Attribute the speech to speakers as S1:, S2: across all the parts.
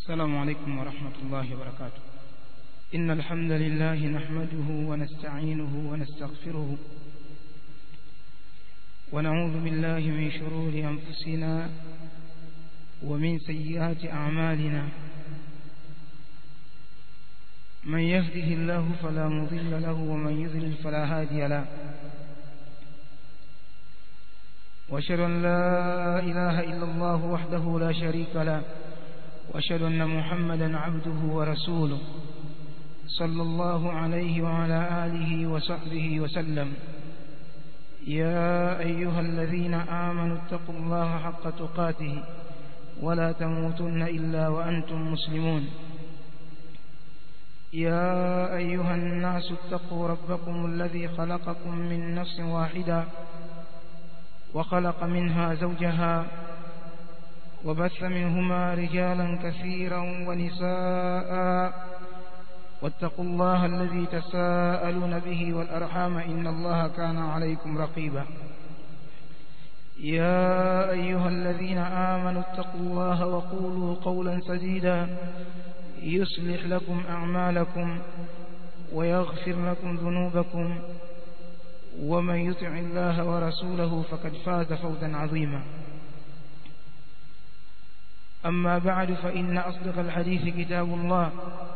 S1: السلام عليكم ورحمة الله وبركاته. إن الحمد لله نحمده ونستعينه ونستغفره ونعوذ بالله من شرور أنفسنا ومن سيئات أعمالنا. من يهده الله فلا مضل له ومن يضلل فلا هادي له. وأشهد أن لا إله إلا الله وحده لا شريك له وأشهد أن محمدا عبده ورسوله صلى الله عليه وعلى آله وصحبه وسلم. يا أيها الذين آمنوا اتقوا الله حق تقاته ولا تموتن إلا وأنتم مسلمون. يا أيها الناس اتقوا ربكم الذي خلقكم من نفس واحدة وخلق منها زوجها وبث منهما رجالا كثيرا ونساء واتقوا الله الذي تساءلون به والأرحام إن الله كان عليكم رقيبا. يا أيها الذين آمنوا اتقوا الله وقولوا قولا سديدا يصلح لكم أعمالكم ويغفر لكم ذنوبكم ومن يطع الله ورسوله فقد فاز فوزا عظيما. أما بعد فإن أصدق الحديث كتاب الله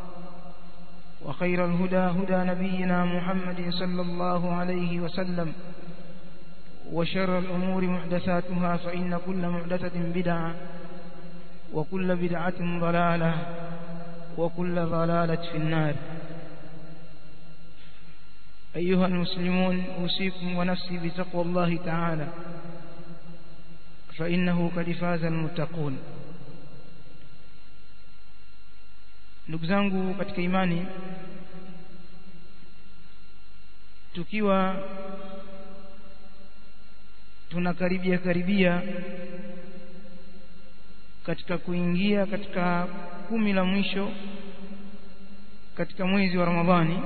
S1: وخير الهدى هدى نبينا محمد صلى الله عليه وسلم وشر الأمور محدثاتها فإن كل محدثة بدعة وكل بدعة ضلالة وكل ضلالة في النار. أيها المسلمون أوصيكم ونفسي بتقوى الله تعالى فإنه قد فاز المتقون. Ndugu zangu katika imani, tukiwa tunakaribia katika kuingia katika 10 la mwisho katika mwezi wa Ramadhani,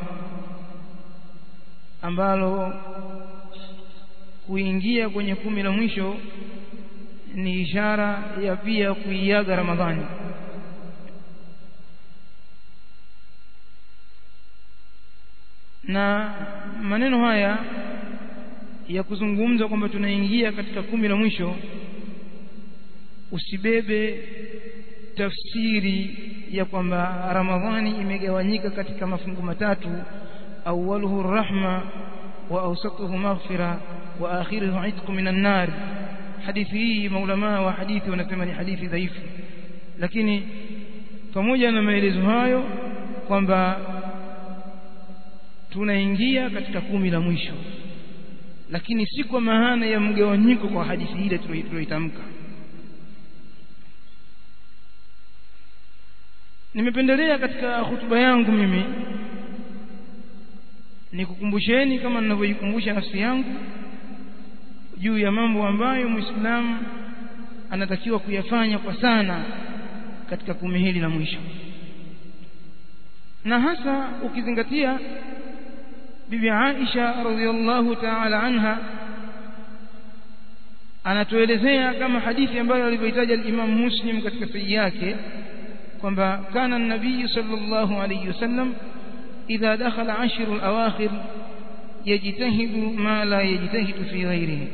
S1: ambalo kuingia kwenye 10 la mwisho ni ishara ya pia kuiaga Ramadhani. Na maneno haya ya kuzungumza kwamba tunaingia katika 10 la mwisho, usibebe tafsiri ya kwamba Ramadhani imegawanyika katika mafungu matatu: awwaluhu rahma wa awsatuhu maghfira wa akhiruhu itqu minan nar. Hadithi hii maulama wa hadithi wanasema ni hadithi dhaifu, lakini pamoja na maelezo hayo kwamba tunaingia katika 10 la mwisho, lakini si kwa maana ya mgawanyiko kwa hadithi ile tuliyoitamka. Nimependelea katika hutuba yangu mimi nikukumbusheni, kama ninavyoikumbusha nafsi yangu, juu ya mambo ambayo Muislamu anatakiwa kuyafanya kwa sana katika 10 hili la mwisho, na hasa ukizingatia Bibi Aisha radhiyallahu ta'ala anha anatuelezea kama hadithi ambayo alivyoitaja al-Imam Muslim katika sahihi yake kwamba kana an-nabiy sallallahu alayhi wasallam idha dakhala 10 al-awakhir yajtahidu ma la yajtahidu fi ghayrihi.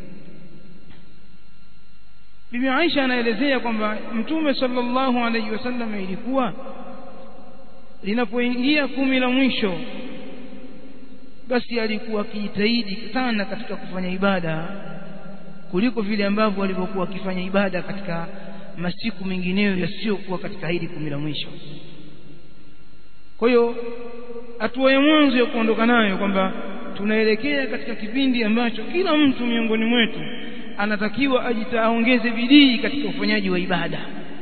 S1: Bibi Aisha anaelezea kwamba Mtume sallallahu alayhi wasallam ilikuwa linapoingia 10 la mwisho, basi alikuwa akijitahidi sana katika kufanya ibada kuliko vile ambavyo alivyokuwa akifanya ibada katika masiku mengineyo yasiyokuwa katika hili 10 la mwisho. Kwa hiyo hatua ya mwanzo ya kuondoka nayo kwamba tunaelekea katika kipindi ambacho kila mtu miongoni mwetu anatakiwa ajitaongeze bidii katika ufanyaji wa ibada.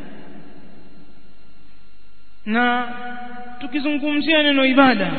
S1: Na tukizungumzia neno ibada,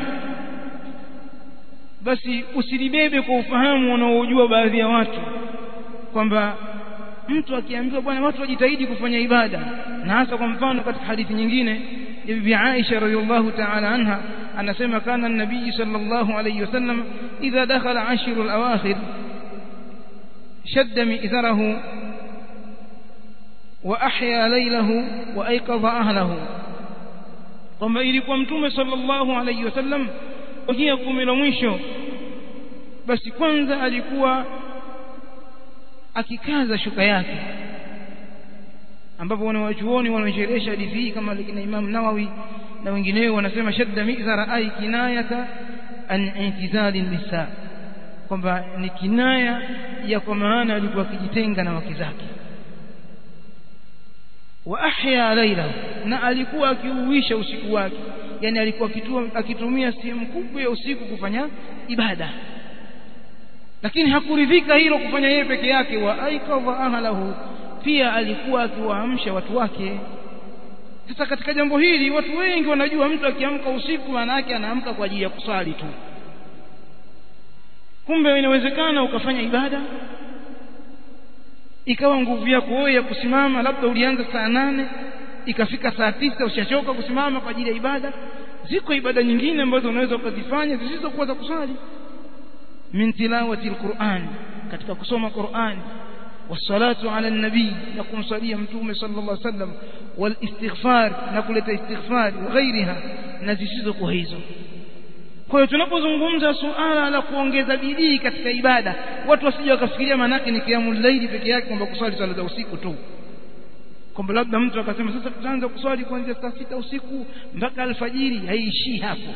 S1: basi usilibebe kwa ufahamu unaojua baadhi ya watu kwamba mtu akiambiwa bwana watu wajitahidi kufanya ibada, na hasa kwa mfano katika hadithi nyingine ya Bibi Aisha radhiyallahu ta'ala anha anasema kana an-nabii sallallahu alayhi wasallam idha dakhala 10 al-awakhir shadda mi'zarahu wa ahya laylahu wa ayqadha ahlahu, kwamba ilikuwa mtume sallallahu alayhi wasallam kuingia 10 la mwisho, basi kwanza alikuwa akikaza shuka yake, ambapo wanawachuoni wanaojelesha hadithi hii kama kina Imam Nawawi na wengineo wanasema shadda mizara ay kinayata an intizali nisa, kwamba ni kinaya ya kwa maana alikuwa akijitenga na wake zake. Wa ahya laylahu, na alikuwa akiuisha usiku wake, yani alikuwa akitumia sehemu kubwa ya usiku kufanya ibada. Lakini hakuridhika hilo kufanya yeye peke yake, wa aikadha ahlahu, pia alikuwa akiwaamsha watu wake. Sasa katika jambo hili watu wengi wanajua mtu akiamka usiku maana yake anaamka kwa ajili ya kusali tu. Kumbe inawezekana ukafanya ibada ikawa nguvu yako wewe ya kusimama, labda ulianza saa 8 ikafika saa 9 ushachoka kusimama kwa ajili ya ibada. Ziko ibada nyingine ambazo unaweza ukazifanya zisizokuwa za kusali, min tilawati alquran, katika kusoma Qur'an, wassalatu ala nabii, na kumsalia mtume sallallahu alaihi wasallam, wal istighfar, na kuleta istighfar, wa ghairiha, na zisizokuwa hizo. Kwa hiyo tunapozungumza suala la kuongeza bidii katika ibada, watu wasije wakafikiria maana yake ni qiyamul layli peke yake, kwamba kusali swala za usiku tu, kwamba labda mtu akasema sasa tutaanza kuswali kuanzia saa 6 usiku mpaka alfajiri. Haishi hapo.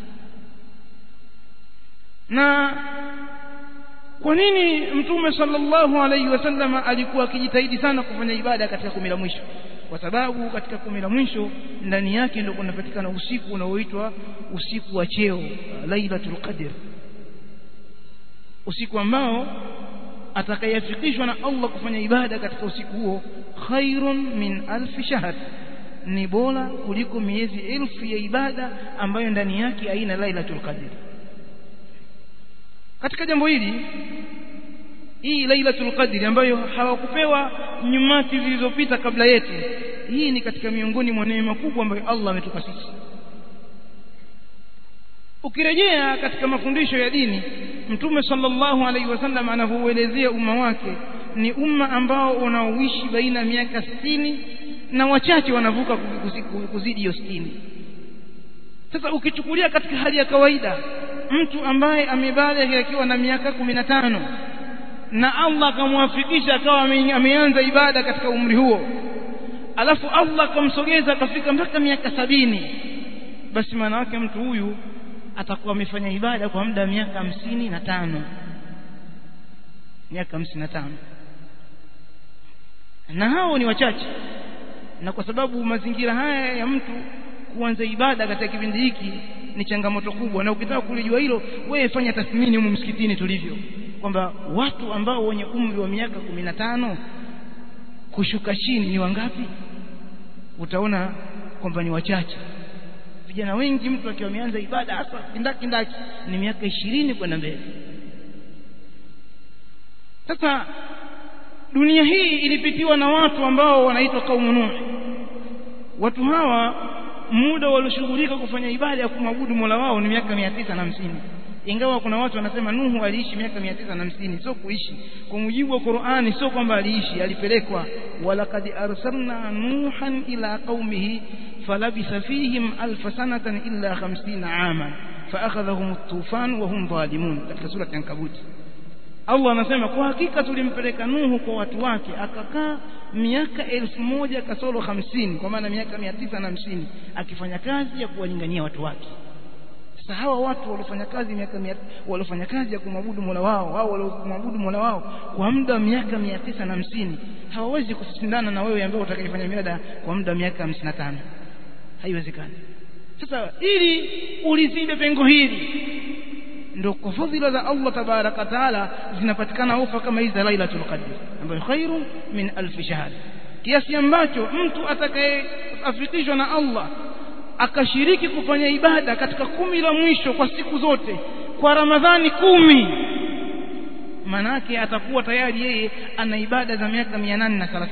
S1: Na kwa nini mtume sallallahu alayhi wasallam alikuwa akijitahidi sana kufanya ibada katika 10 la mwisho? Kwa sababu katika 10 la mwisho ndani yake ndio kunapatikana usiku unaoitwa usiku wa cheo, Lailatul Qadr, usiku ambao atakayefikishwa na Allah kufanya ibada katika usiku huo, khairun min alf shahr, ni bora kuliko miezi 1000 ya ibada ambayo ndani yake haina Lailatul Qadr. Katika jambo hili, hii Lailatul Qadr ambayo hawakupewa nyumati zilizopita kabla yetu, hii ni katika miongoni mwa neema kubwa ambayo Allah ametupa sisi. Ukirejea katika mafundisho ya dini, mtume sallallahu alaihi wasallam anavyoelezea umma wake, ni umma ambao unaoishi baina ya miaka 60 na wachache wanavuka kuzidi hiyo 60. Sasa ukichukulia katika hali ya kawaida, mtu ambaye amebaligha akiwa na miaka 15 na Allah akamwafikisha akawa ameanza ibada katika umri huo, alafu Allah akamsogeza akafika mpaka miaka 70, basi maana yake mtu huyu atakuwa amefanya ibada kwa muda wa miaka 55. Miaka 55. Na hao ni wachache. Na kwa sababu mazingira haya ya mtu kuanza ibada katika kipindi hiki ni changamoto kubwa, na ukitaka kulijua hilo, wewe fanya tathmini humu msikitini tulivyo, kwamba watu ambao wenye umri wa miaka 15 kushuka chini ni wangapi? Utaona kwamba ni wachache. Vijana wengi mtu akiwa ameanza ibada hasa kindaki ni miaka 20 kwenda mbele. Sasa dunia hii ilipitiwa na watu ambao wanaitwa kaumu Nuh. Watu hawa muda walioshughulika kufanya ibada ya kumwabudu Mola wao ni miaka 950. Ingawa kuna watu wanasema Nuhu aliishi miaka 950, sio kuishi. Kwa mujibu wa Qur'ani sio kwamba aliishi, alipelekwa. Walaqad arsalna nuhan ila qaumihi falabisa fihim alf sanatan illa 50 aman faakhadhahum at-tufan wa hum zalimun, katika sura ya Ankabut. Allah anasema kwa hakika tulimpeleka Nuhu kwa watu wake, akakaa miaka 1000 kasoro 50, kwa maana miaka 950 akifanya kazi ya kuwalingania watu wake. Sasa hawa watu walifanya kazi walifanya kazi ya kumwabudu Mola wao, au waliokumwabudu Mola wao kwa muda wa miaka 950, hawawezi kushindana na wewe ambaye utakayefanya ibada kwa muda wa miaka 55. Haiwezekani. Sasa ili ulizibe pengo hili, ndio kwa fadhila za Allah tabaraka taala zinapatikana ofa kama hizi za Lailatul Qadr, ambayo khairu min alf shahr, kiasi ambacho mtu atakayeafikishwa na Allah akashiriki kufanya ibada katika 10 la mwisho kwa siku zote, kwa Ramadhani 10, manake atakuwa tayari yeye ana ibada za miaka 830.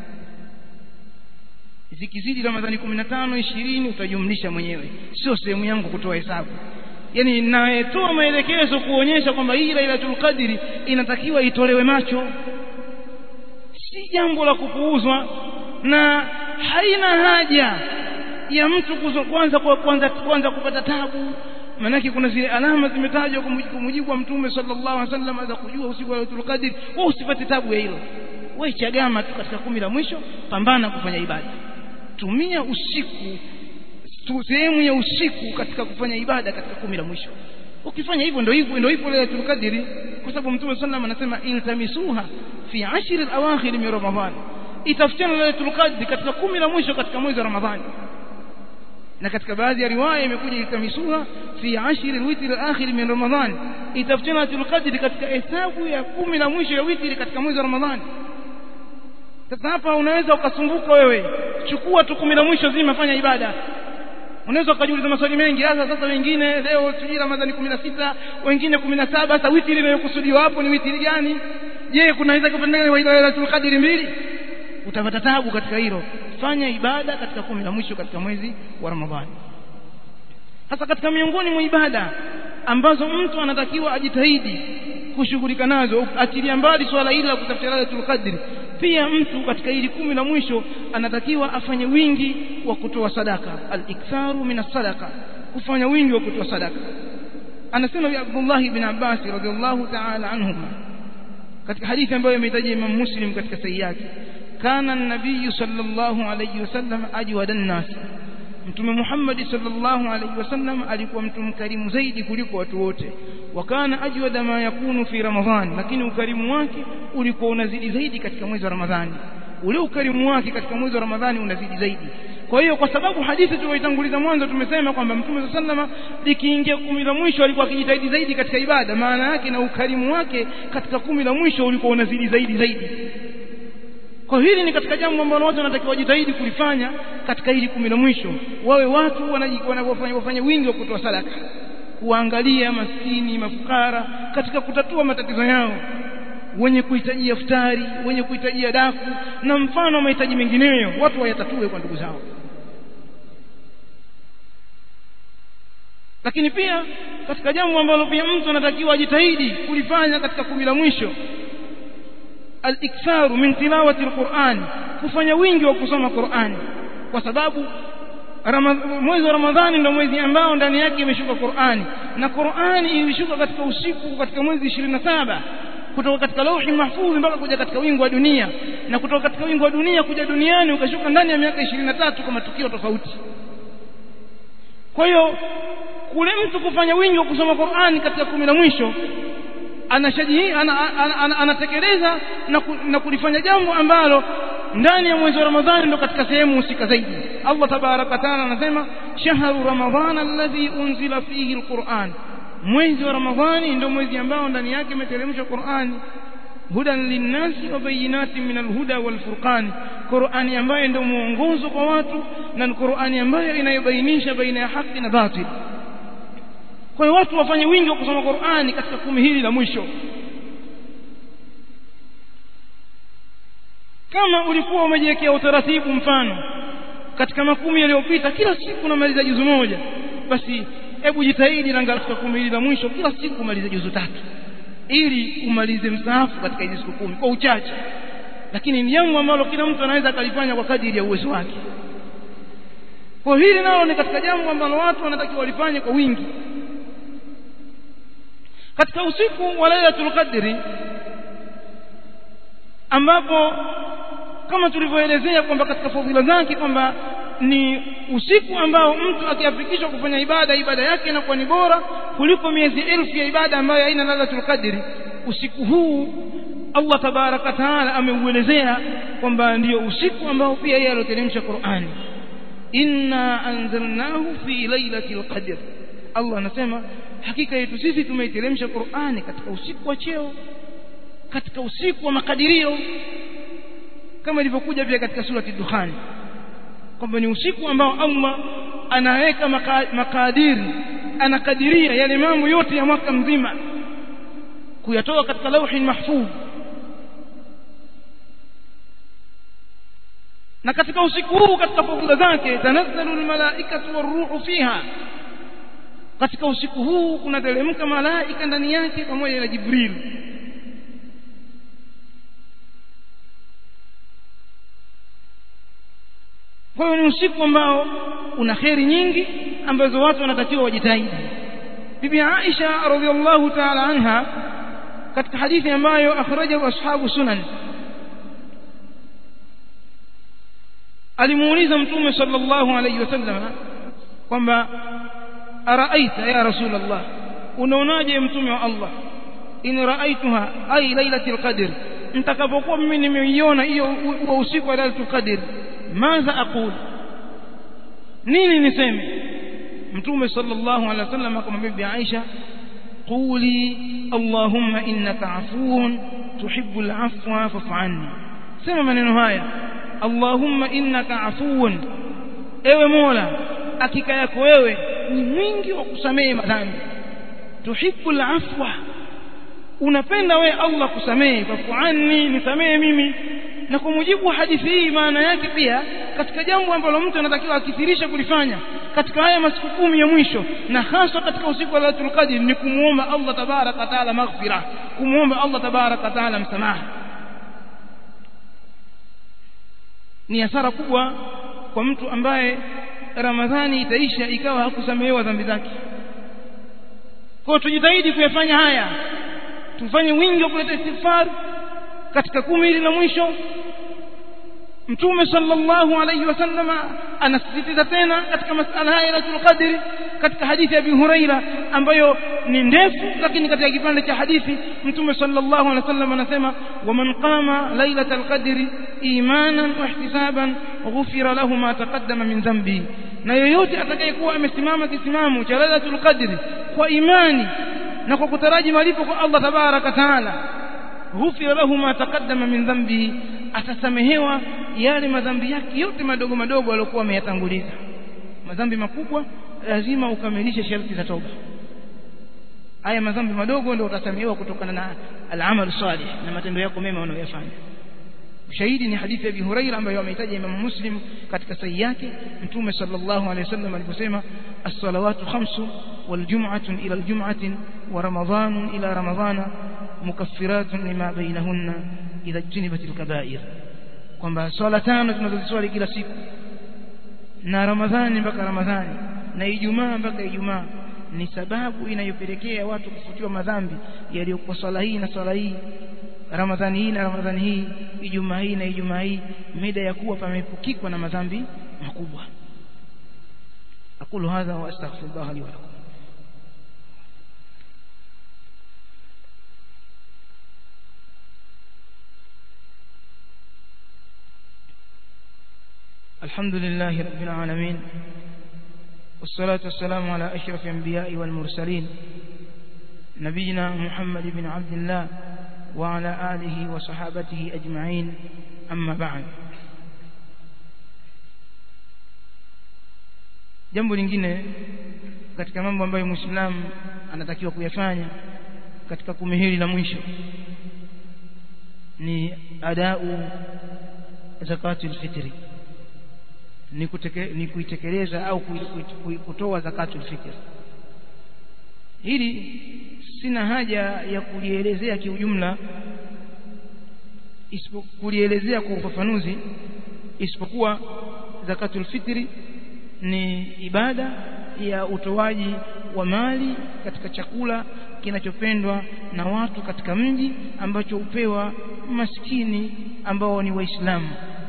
S1: Zikizidi Ramadhani 15 20 utajumlisha mwenyewe, sio sehemu yangu kutoa hesabu. Yani naetoa maelekezo kuonyesha kwamba hii Lailatul Qadr inatakiwa itolewe macho, si jambo la kupuuzwa. na haina haja ya mtu kwanza kupata tabu. Manake kuna zile alama zimetajwa kwa mujibu wa Mtume sallallahu alaihi wasallam za kujua usiku wa Lailatul Qadr. Wewe usipate tabu ya hilo, wewe chagama tu katika 10 la mwisho, pambana kufanya ibada, tumia usiku, sehemu ya usiku katika kufanya ibada katika 10 la mwisho. Ukifanya hivyo ndio hivyo Lailatul Qadr, kwa sababu Mtume sallallahu anasema iltamisuha fi 10 al-awakhir min Ramadhan, itafutana Lailatul Qadr katika 10 la mwisho katika mwezi wa Ramadhani. Na katika baadhi ya riwaya imekuja iltamisuha fi 10 al-witr al-akhir min Ramadhan, itafutana Lailatul Qadr katika hesabu ya 10 la mwisho ya witri katika mwezi wa Ramadhani. Sasa hapa unaweza ukasumbuka wewe, chukua tu 10 la mwisho zima, fanya ibada. Unaweza ukajiuliza maswali mengi. Sasa wengine leo tujui Ramadhani 16, wengine 17. Sasa witri inayokusudiwa hapo ni witri gani? Je, kunaweza kupendana na Lailatul Qadr mbili? Utapata taabu katika hilo. Fanya ibada katika 10 la mwisho katika mwezi wa Ramadhani. Hasa katika miongoni mwa ibada ambazo mtu anatakiwa ajitahidi kushughulika nazo, achilia mbali swala hili la kutafuta Lailatul Qadr, pia mtu katika hili 10 la mwisho anatakiwa afanye wingi wa kutoa sadaka, al-iktharu min as-sadaqa, kufanya wingi wa kutoa sadaka. Anasema Abdullah ibn Abbas radhiyallahu ta'ala anhuma katika hadithi ambayo imetaja Imam Muslim katika sahihi yake, kana an-nabiy sallallahu alayhi wasallam ajwadan nas, Mtume Muhammad sallallahu alayhi wasallam alikuwa mtu mkarimu zaidi kuliko watu wote. Wakana ajwada ma yakunu fi Ramadhan, lakini ukarimu wake ulikuwa unazidi zaidi katika mwezi wa Ramadhani. Ule ukarimu wake katika mwezi wa Ramadhani unazidi zaidi. Kwa hiyo kwa sababu hadithi tuliyoitanguliza mwanzo tumesema kwamba Mtume sallallahu alayhi wasallam likiingia 10 la mwisho alikuwa akijitahidi zaidi katika ibada, maana yake na ukarimu wake katika 10 la mwisho ulikuwa unazidi zaidi. Kwa hili ni katika jambo ambalo watu wanatakiwa wajitahidi kulifanya katika hili 10 la mwisho. Wawe watu wanafanya wingi wa kutoa sadaka, kuangalia maskini, mafukara katika kutatua matatizo yao, wenye kuhitaji iftari, wenye kuhitaji daku na mfano mahitaji mengineyo, watu wayatatue kwa ndugu zao. Lakini pia katika jambo ambalo pia mtu anatakiwa ajitahidi kulifanya katika 10 la mwisho, al-iktharu min tilawati al-Qur'an, kufanya wingi wa kusoma Qur'ani, kwa sababu mwezi wa Ramadhani ndio mwezi ambao ndani yake imeshuka Qur'ani, na Qur'ani ilishuka katika usiku katika mwezi 27, kutoka katika lauhi mahfudh mpaka kuja katika wingu wa dunia, na kutoka katika wingu wa dunia kuja duniani ukashuka ndani ya miaka 23 kwa matukio tofauti. Kwa hiyo kule mtu kufanya wingi wa kusoma Qur'ani katika 10 la mwisho, anatekeleza na kulifanya jambo ambalo ndani ya mwezi wa Ramadhani ndo katika sehemu husika zaidi. Allah tabaraka taala anasema shahru ramadhana alladhi unzila fihi alquran, mwezi wa Ramadhani ndio mwezi ambao ndani yake imeteremshwa Qur'ani, hudan linnasi wa bayinatin min alhuda walfurqan, Qur'ani ambayo ndio muongozo kwa watu na Qur'ani ambayo inayobainisha baina ya haki na batil. Kwa hiyo watu wafanye wingi wa kusoma Qur'ani katika 10 hili la mwisho. Kama ulikuwa umejiwekea utaratibu, mfano katika 10 yaliyopita kila siku unamaliza juzu moja, basi hebu jitahidi katika 10 hili la mwisho kila siku umalize juzu 3, ili umalize msahafu katika hizo siku 10 kwa uchache. Lakini ni jambo ambalo kila mtu anaweza akalifanya kwa kadiri ya uwezo wake. Kwa hili nalo ni katika jambo ambalo watu wanatakiwa walifanye kwa wingi. Katika usiku wa Lailatul Qadr, ambapo kama tulivyoelezea kwamba katika fadhila zake kwamba ni usiku ambao mtu akiafikishwa kufanya ibada yake inakuwa ni bora kuliko miezi 1000 ya ibada ambayo haina Lailatul Qadr. Usiku huu Allah tabaraka taala ameuelezea kwamba ndio usiku ambao pia yeye aloteremsha Qur'ani, inna anzalnahu fi lailatul qadr. Allah anasema hakika yetu sisi tumeiteremsha Qur'ani katika usiku wa cheo, katika usiku wa makadirio, kama ilivyokuja pia katika surati Dukhan kwamba ni usiku ambao Allah anaweka makadiri, anakadiria yale mambo yote ya mwaka mzima kuyatoa katika lauhi mahfudh. Na katika usiku huu katika fadhila zake tanazzalu almalaikatu waruhu fiha, katika usiku huu kuna teremka malaika ndani yake pamoja na Jibril. kwa hiyo ni usiku ambao una kheri nyingi ambazo watu wanatakiwa wajitahidi. Bibi Aisha radhiallahu ta'ala anha katika hadithi ambayo akhrajahu ashabu sunan alimuuliza Mtume sallallahu alayhi wasallam kwamba araaita ya Rasulullah, unaonaje Mtume wa Allah, in raaituha ay lailatul qadr, nitakapokuwa mimi nimeiona hiyo usiku wa lailatul qadr, madha aqul, nini niseme? Mtume sallallahu alayhi wasallam akamwambia Bibi Aisha, quli allahumma innaka afuwun tuhibbul afwa fa'fu anni. Sema maneno haya, allahumma innaka afuwun, ewe Mola hakika yako wewe ni mwingi wa kusamehe madhambi, tuhibbul afwa, unapenda wewe Allah kusamehe, fa'fu anni, nisamehe mimi. Na kwa mujibu wa hadithi hii maana yake pia katika jambo ambalo mtu anatakiwa akithirisha kulifanya katika haya masiku 10 ya mwisho na hasa katika usiku wa Lailatul Qadr ni kumuomba Allah tabaraka taala maghfira, kumuomba Allah tabaraka taala msamaha. Ni hasara kubwa kwa mtu ambaye Ramadhani itaisha ikawa hakusamehewa dhambi zake. Kwa tujitahidi kuyafanya haya, tufanye wingi wa kuleta istighfar katika 10 hili la mwisho. Mtume sallallahu alayhi wasallam anasisitiza tena katika masala haya ya Lailatul Qadr katika hadithi ya Abi Huraira ambayo ni ndefu, lakini katika kipande cha hadithi Mtume sallallahu alayhi wasallam anasema, waman qama lailatul qadri imanan wa ihtisaban ghufira lahu ma taqaddama min dhanbi, na yoyote atakayekuwa amesimama kisimamo cha Lailatul Qadr kwa imani na kwa kutaraji malipo kwa Allah tabaraka taala, ghufira lahu ma taqaddama min dhanbi, atasamehewa yale madhambi yake yote madogo madogo aliyokuwa ameyatanguliza. Madhambi makubwa lazima ukamilishe sharti za toba. Haya madhambi madogo ndio utasamehewa kutokana na al-amal salih na matendo yako mema unayofanya. Ushahidi ni hadithi ya Abi Huraira ambayo ameitaja Imam Muslim katika sahihi yake. Mtume sallallahu alayhi wasallam aliposema, as-salawatu khamsu wal jum'atu ila al-jum'ati wa ramadhanu ila ramadhana mukaffiratun lima bainahunna idha junibatil kaba'ir, kwamba swala 5 tunazoziswali kila siku na Ramadhani mpaka Ramadhani na Ijumaa mpaka Ijumaa ni sababu inayopelekea watu kufutiwa madhambi yaliyokuwa swala hii na swala hii, Ramadhani hii na Ramadhani hii, Ijumaa hii na Ijumaa hii, mida ya kuwa pamepukikwa na madhambi makubwa. Aqulu hadha wa astaghfirullah li wa lakum. الحمد لله رب العالمين، والصلاة والسلام على أشرف الأنبياء والمرسلين نبينا محمد بن عبد الله وعلى آله وصحابته أجمعين، أما بعد. jambo lingine katika mambo ambayo Muislamu anatakiwa kuyafanya katika 10 hili la mwisho ni adau zakatul fitri, ni kuitekeleza au kutoa zakatul fitr. Hili sina haja ya kulielezea kiujumla, kulielezea kwa ufafanuzi, isipokuwa zakatul fitri ni ibada ya utoaji wa mali katika chakula kinachopendwa na watu katika mji ambacho upewa maskini ambao ni Waislamu.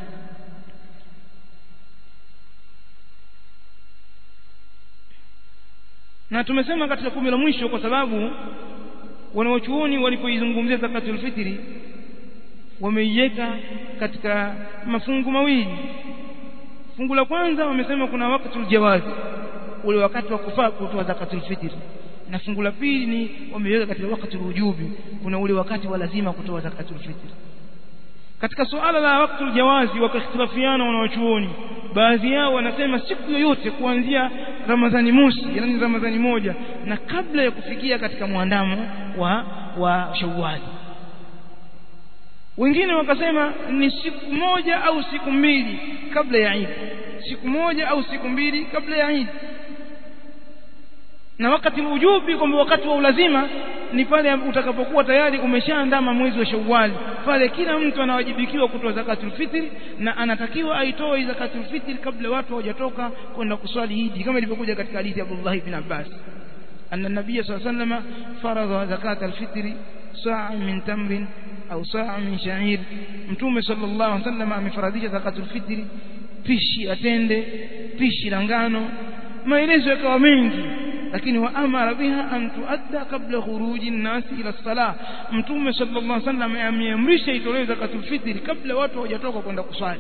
S1: Na tumesema katika 10 la mwisho kwa sababu wanawachuoni walipoizungumzia zakatul fitri wameiweka katika mafungu mawili. Fungu la kwanza wamesema kuna waqtul jawazi, ule wakati wa kufaa kutoa zakatul fitri, na fungu la pili ni wameiweka katika waqtul wujubi, kuna ule wakati wa lazima kutoa zakatul fitri. Katika suala la waqtul jawazi wakakhtilafiana wanawachuoni. Baadhi yao wanasema siku yoyote kuanzia Ramadhani mosi, yani Ramadhani moja, na kabla ya kufikia katika muandamo wa Shawwal. Wengine wakasema ni siku moja au siku mbili kabla ya Eid, siku moja au siku mbili kabla ya Eid. Na wakati ujubi kwamba wakati wa ulazima ni pale utakapokuwa tayari umeshaandama mwezi wa Shawwal. Pale kila mtu anawajibikiwa kutoa zakatul fitri, na anatakiwa aitoe zakatul fitri kabla watu hawajatoka kwenda kuswali Eid, kama ilivyokuja katika hadithi ya Abdullah ibn Abbas anna an-nabiy sallallahu alayhi wasallam faradha zakatul fitri sa'an min tamrin au sa'an min sha'ir. Mtume sallallahu alayhi wasallam amefaradhisha zakatul fitri pishi atende, pishi la ngano. Maelezo yakawa mengi, lakini wa amara biha an tuadda kabla khuruji an-nas ila as-salah. Mtume sallallahu alayhi wasallam ameamrisha itolewe zakatul fitri kabla watu hawajatoka kwenda kuswali.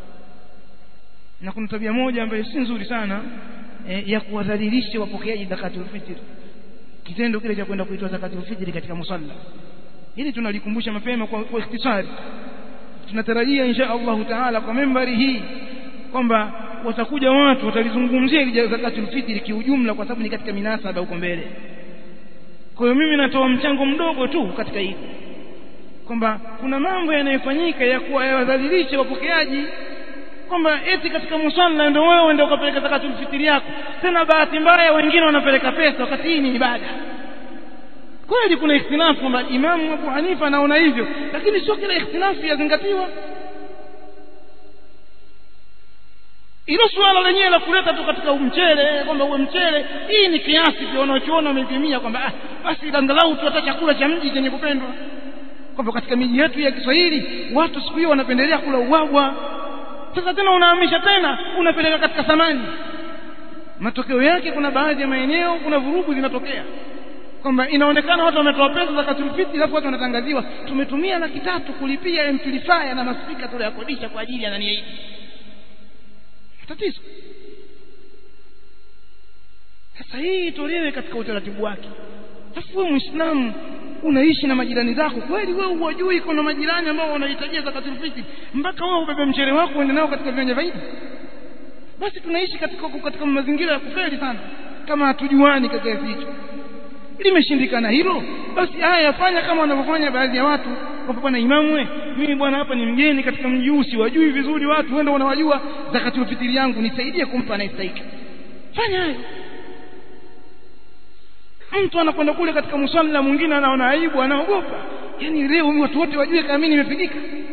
S1: Na kuna tabia moja ambayo si nzuri sana ya kuwadhalilisha wapokeaji zakatul fitri, kitendo kile cha kwenda kuitoa zakatul fitri katika musalla. Hili tunalikumbusha mapema kwa ikhtisari. Tunatarajia insha Allah taala kwa membari hii kwamba watakuja watu watalizungumzia ile zakatul fitri kiujumla, kwa sababu ni katika minasaba huko mbele. Kwa hiyo mimi natoa mchango mdogo tu katika hili, kwamba kuna mambo yanayofanyika ya kuwadhalilisha wapokeaji, kwamba eti katika musalla ndio wewe ndio ukapeleka zakatul fitri yako. Tena bahati mbaya wengine wanapeleka pesa wakati hii ni ibada. Kweli kuna ikhtilafu kwamba Imam Abu Hanifa anaona hivyo, lakini sio kila ikhtilafu yazingatiwa. Ilo swala lenyewe la kuleta tu katika mchele, kwamba uwe mchele, hii ni kiasi kwa wanaochuona wamepimia kwamba basi angalau tu hata chakula cha mji chenye kupendwa. Kwamba katika miji yetu ya Kiswahili watu siku hiyo wanapendelea kula ubwabwa. Sasa tena unahamisha tena unapeleka katika thamani. Matokeo yake kuna baadhi ya maeneo kuna vurugu zinatokea, kwamba inaonekana watu wametoa pesa zakatul fitri, alafu watu wanatangaziwa tumetumia 300,000 kulipia amplifier na maspika tuliyokodisha kwa ajili ya nani hii. Tatizo sasa hii itolewe katika utaratibu wake. Alafu wewe Muislamu unaishi na majirani zako, kweli wewe hujui kuna majirani ambao wanahitajia zakatul fitri mpaka wewe ubebe mchele wako uende nao katika viwanja vya Eid? Basi tunaishi katika mazingira ya kufeli sana kama hatujuani katika hicho. Limeshindikana hilo, basi haya yafanya kama wanavyofanya baadhi ya watu, kwa bwana imamu, mimi bwana hapa ni mgeni katika mji huu, siwajui vizuri watu, wenda wanawajua, zakatul fitri yangu nisaidie kumpa anayestahili. Fanya hayo. Mtu anakwenda kule katika musalla, mwingine anaona aibu, anaogopa, yani leo watu wote wajue kama mimi nimepigika.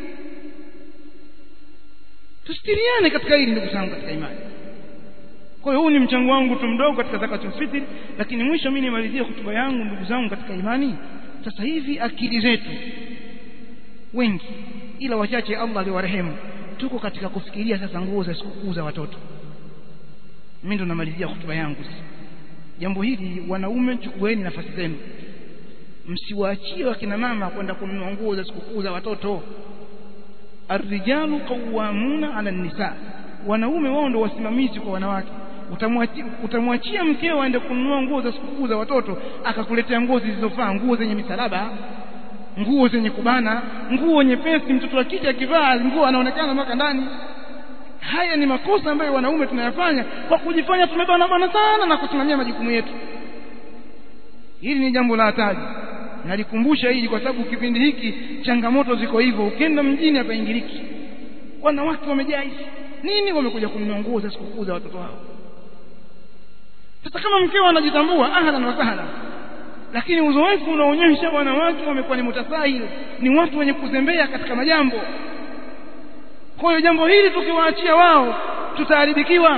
S1: Tusitiriane katika hili ndugu zangu katika imani. Kwa hiyo huu ni mchango wangu tu mdogo katika zakatul fitri, lakini mwisho mimi nimalizie hotuba yangu ndugu zangu katika imani. Sasa hivi akili zetu wengi, ila wachache Allah aliwarehemu, tuko katika kufikiria sasa nguo za sikukuu za watoto. Mimi ndo namalizia hotuba yangu sasa. Jambo hili wanaume, chukueni nafasi zenu, msiwaachie wakina mama kwenda kununua nguo za sikukuu za watoto. Ar-rijalu qawwamuna 'ala an-nisa, wanaume wao ndio wasimamizi kwa wanawake. Utamwachia mkeo aende kununua nguo za sikukuu za watoto, akakuletea nguo zisizofaa, nguo zenye misalaba, nguo zenye kubana, nguo nyepesi, mtoto wa kike akivaa nguo anaonekana mpaka ndani. Haya ni makosa ambayo wanaume tunayafanya kwa kujifanya tumebana sana na kusimamia majukumu yetu. Hili ni jambo la hatari. Nalikumbusha hili kwa sababu kipindi hiki changamoto ziko hivyo. Ukienda mjini hapa ingiliki, wanawake wamejaa hivi nini, wamekuja kununua nguo za sikukuu za watoto wao. Sasa kama mkeo anajitambua, ahlan wa sahlan, lakini uzoefu unaonyesha wanawake wamekuwa ni mutasahil, ni watu wenye kuzembea katika majambo. Kwa hiyo jambo hili tukiwaachia wao tutaharibikiwa.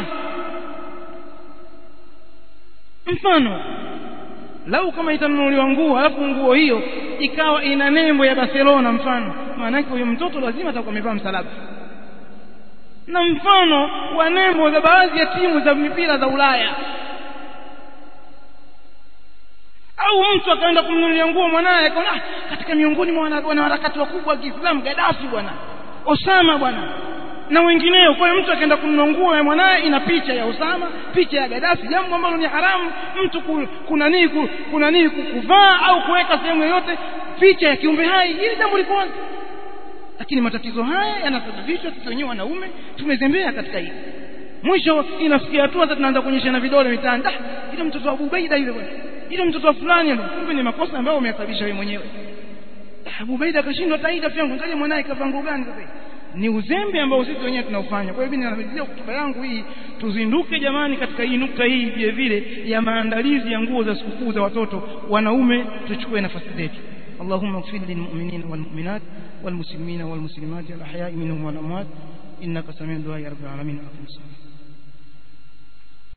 S1: Mfano, lau kama itanunuliwa nguo alafu nguo hiyo ikawa ina nembo ya Barcelona mfano, maana yake huyo mtoto lazima atakuwa amevaa msalaba. Na mfano wa nembo za baadhi ya timu za mipira za Ulaya. Au mtu akaenda kumnunulia nguo mwanae, akaona katika miongoni mwa wanaharakati wakubwa wa Kiislamu, Gaddafi bwana, Osama bwana na wengineo. Kwa hiyo mtu akaenda kununua nguo ya mwanae ina picha ya Osama, picha ya Gaddafi, jambo ambalo ni haramu mtu kuna nini kuvaa au kuweka sehemu yoyote picha ya kiumbe hai. Hili jambo liko wazi. Lakini matatizo haya yanasababishwa sisi wenyewe wanaume tumezembea katika hili. Mwisho inafikia hatua sasa tunaanza kuonyeshana vidole mitaani, ile mtoto wa Abu Baida yule bwana, ile mtoto wa fulani ndio. Kumbe ni makosa ambayo umeyasababisha wewe mwenyewe. Abu Baida akashindwa taida pia, angalia mwanae kavaa nguo gani sasa. ni uzembe ambao sisi wenyewe tunaufanya. Kwa hiyo mimi ninamalizia hotuba yangu hii, tuzinduke jamani katika hii nukta hii vile vile ya maandalizi ya nguo za sikukuu za watoto. Wanaume tuchukue nafasi zetu. Allahumma ighfir lil mu'minina wal mu'minat wal muslimina wal muslimat al ahya'i minhum wal amwat innaka sami'ud du'a ya rabbil alamin.